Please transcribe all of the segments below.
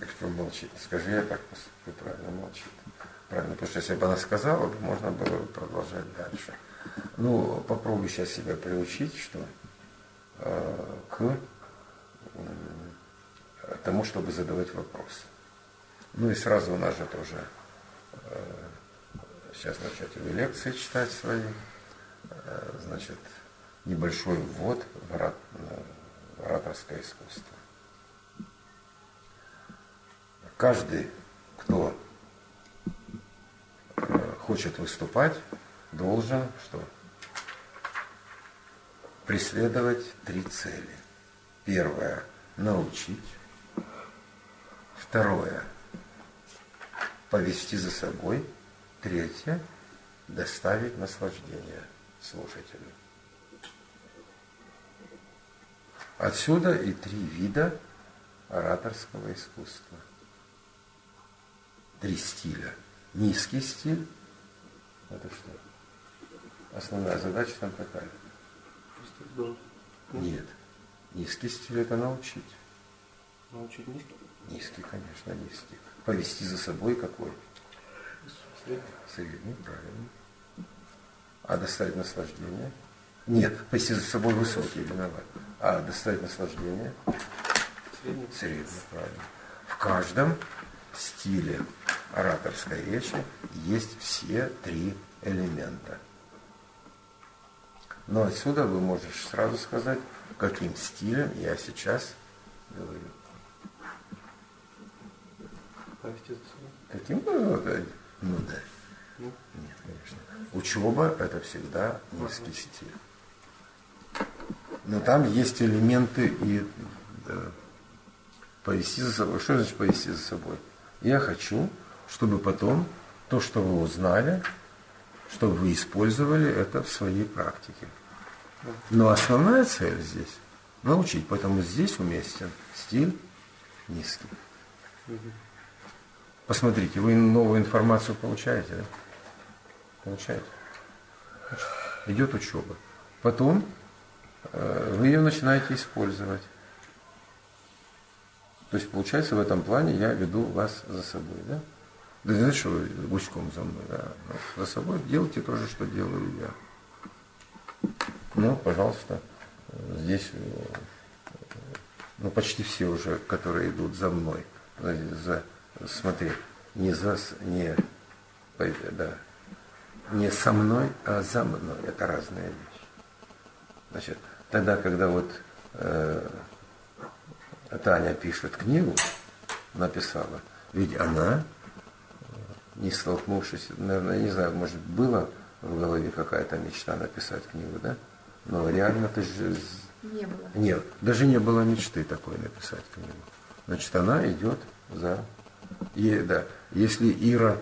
Как помолчит? Скажи, я так поступлю, правильно молчит. Правильно, потому что если бы она сказала, то можно было бы продолжать дальше. Ну, попробуй сейчас себя приучить, что к тому, чтобы задавать вопросы. Ну и сразу у нас же тоже сейчас начать лекции читать свои, значит, небольшой ввод в ораторское искусство. Каждый, кто хочет выступать, должен что? Преследовать 3 цели. Первое – научить. Второе – повести за собой. Третье – доставить наслаждение слушателю. Отсюда и 3 вида ораторского искусства. 3 стиля. Низкий стиль – это что? Основная задача там какая? Нет. Низкий стиль – это научить. Научить низкий? Низкий, конечно, низкий. Повести за собой какой? Средний. Средний, правильно. А доставить наслаждение? Нет, повести за собой высокий, виноват. А доставить наслаждение? Средний. Средний, правильно. В каждом стиле ораторской речи есть все 3 элемента. Но отсюда вы можете сразу сказать, каким стилем я сейчас говорю. Повести за собой. Каким? Ну да. Нет, конечно. Учеба – это всегда низкий стиль. Но там есть элементы и повести за собой. Что значит повести за собой? Я хочу, чтобы потом то, что вы узнали, чтобы вы использовали это в своей практике. Но основная цель здесь – научить, поэтому здесь уместен стиль низкий. Посмотрите, вы новую информацию получаете, да? Получаете. Значит, идет учеба. Потом вы ее начинаете использовать. То есть, получается, в этом плане я веду вас за собой, да? Да не значит, что вы гуськом за мной, да? Но за собой делайте то же, что делаю я. Ну, пожалуйста, здесь, ну, почти все уже, которые идут за мной, смотри, не со мной, а за мной. Это разные вещи. Значит, тогда, когда вот Таня пишет книгу, написала, ведь она, не столкнувшись, наверное, не знаю, может, была в голове какая-то мечта написать книгу, да? Но реально ты же... Не было. Нет, даже не было мечты такой написать книгу. Значит, она идет за... да, если Ира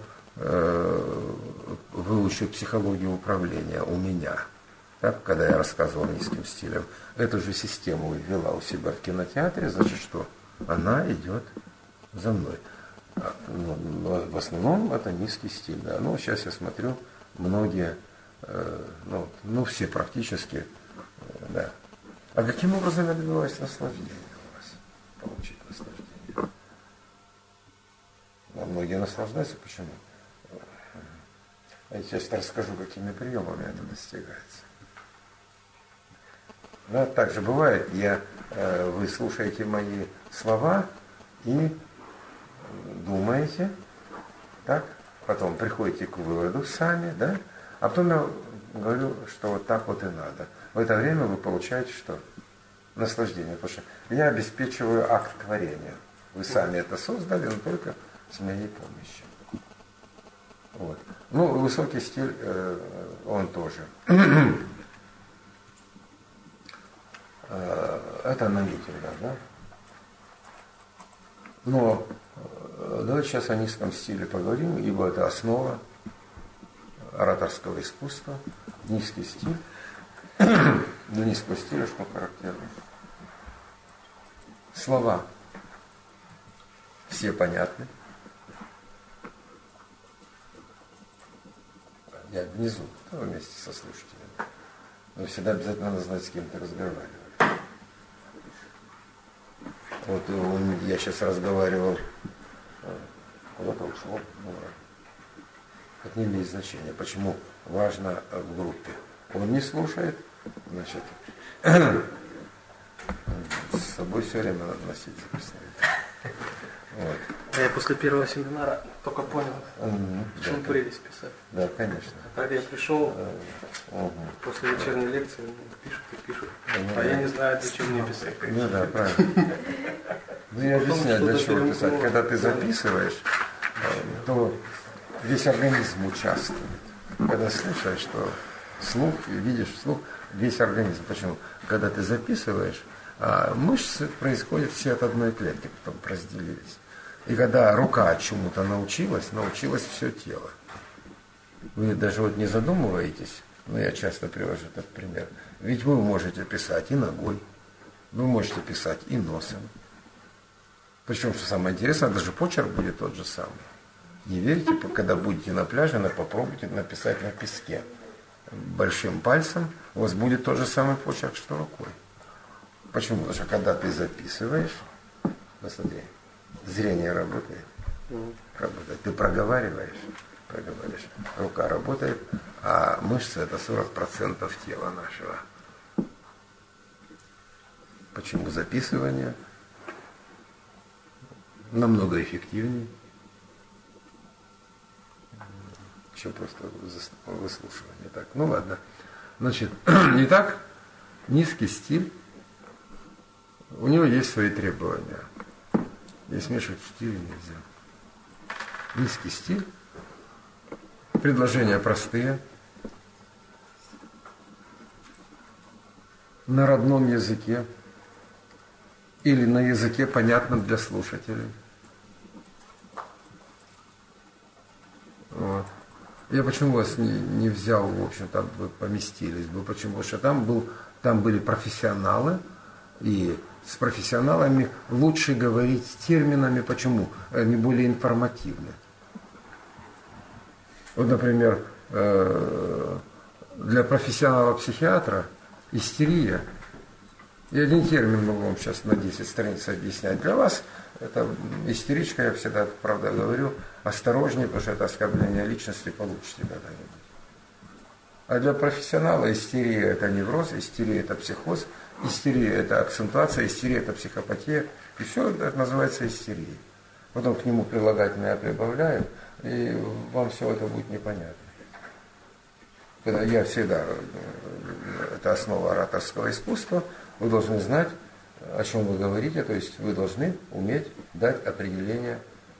выучит психологию управления у меня, так, когда я рассказывал низким стилем, эту же систему ввела у себя в кинотеатре, значит что? Она идет за мной. Но в основном это низкий стиль. Да. Ну, сейчас я смотрю, многие, ну все практически, да. А каким образом я добиваюсь наслаждения у вас? Получить наслаждение. Но многие наслаждаются. Почему? Я сейчас расскажу, какими приемами это достигается. Да, так же бывает, вы слушаете мои слова и думаете, так, потом приходите к выводу сами, да, а потом я говорю, что вот так вот и надо. В это время вы получаете что? Наслаждение, потому что я обеспечиваю акт творения. Вы сами это создали, но только с моей помощью. Вот. Ну, высокий стиль, он тоже. Это аналитика, да? Но давайте сейчас о низком стиле поговорим, ибо это основа ораторского искусства. Низкий стиль. Для низкого стиля что характерно? Слова все понятны. Я внизу, вместе со слушателями. Но всегда обязательно надо знать, с кем ты разговариваешь. Вот я сейчас разговаривал куда-то ушло. Ну, это не имеет значения. Почему важно в группе? Он не слушает, значит, с собой все время надо носить. Вот. Я после первого семинара только понял, в чем прелесть писать. Да, конечно. А так я пришел после вечерней лекции, пишут и пишут. А я не знаю, для чего мне писать. Ну да, правильно. Ну я объясняю, для чего писать. Когда ты записываешь, то весь организм участвует. Когда слушаешь, что слух, видишь слух, весь организм. Почему? Когда ты записываешь, мышцы происходят все от одной клетки, потом разделились. И когда рука чему-то научилась все тело. Вы даже вот не задумываетесь, но я часто привожу этот пример. Ведь вы можете писать и ногой, вы можете писать и носом. Причем, что самое интересное, даже почерк будет тот же самый. Не верите, когда будете на пляже, попробуйте написать на песке. Большим пальцем у вас будет тот же самый почерк, что рукой. Почему? Потому что когда ты записываешь, посмотри, зрение работает, ты проговариваешь, рука работает, а мышцы это 40% тела нашего. Почему записывание намного эффективнее, чем просто выслушивание. Так, ну ладно. Значит, итак, низкий стиль, у него есть свои требования. И смешивать стили нельзя. Низкий стиль, предложения простые, на родном языке или на языке, понятном для слушателей. Вот. Я почему вас не взял, в общем, там вы поместились бы, почему? Потому что там были профессионалы, и с профессионалами лучше говорить терминами, почему? Они более информативны. Вот, например, для профессионала-психиатра истерия. Я один термин могу вам сейчас на 10 страниц объяснять. Для вас это истеричка, я всегда, правда, говорю, осторожнее, потому что это оскорбление личности, получите когда-нибудь. А для профессионала истерия – это невроз, истерия – это психоз, истерия – это акцентуация, истерия – это психопатия. И все это называется истерией. Потом к нему прилагательное прибавляю, и вам все это будет непонятно. Я всегда, это основа ораторского искусства, вы должны знать, о чем вы говорите, то есть вы должны уметь дать определение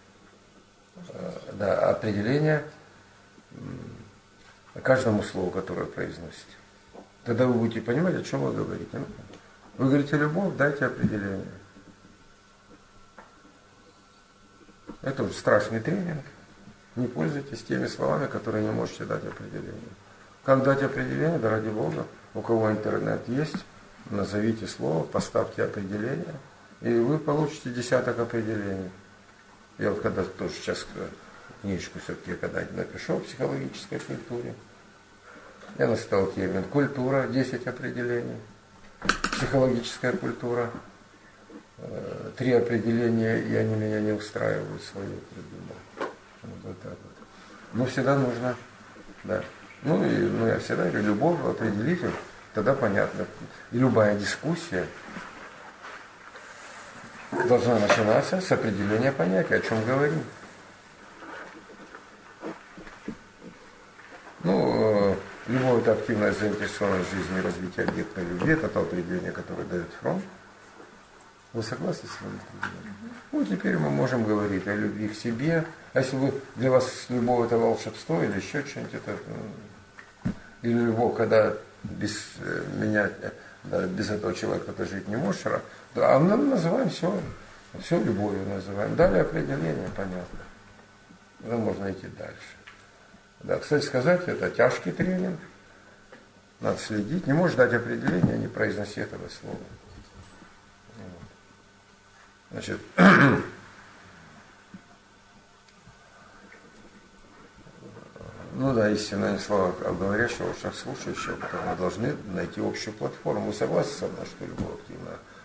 каждому слову, которое произносите. Тогда вы будете понимать, о чем вы говорите. Вы говорите любовь, дайте определение. Это уже страшный тренинг. Не пользуйтесь теми словами, которые не можете дать определение. Как дать определение? Да ради Бога. У кого интернет есть, назовите слово, поставьте определение, и вы получите десяток определений. Я вот когда тоже сейчас книжку все-таки когда-нибудь напишу о психологической культуре, я наставил термин культура, 10 определений, психологическая культура, 3 определения, и они меня не устраивают, свое придумал. Вот так вот. Но всегда нужно, да. Я всегда говорю, любовь, определитель, тогда понятно. И любая дискуссия должна начинаться с определения понятия, о чем говорим. Любовь – это активная заинтересованность в жизни и развитии объекта любви, это то определение, которое дает Фром. Вы согласны с вами? Теперь мы можем говорить о любви к себе. А если для вас любовь – это волшебство или еще что-нибудь, или любовь, когда без меня, без этого человека ты жить не можешь, а мы называем все любовью называем. Дали определение, понятно. Тогда можно идти дальше. Да, кстати сказать, это тяжкий тренинг. Надо следить. Не можешь дать определение, не произноси этого слова. Значит, истинные слова говорящего, ушах слушающего, потому мы должны найти общую платформу. Вы согласны со мной, что любовь активная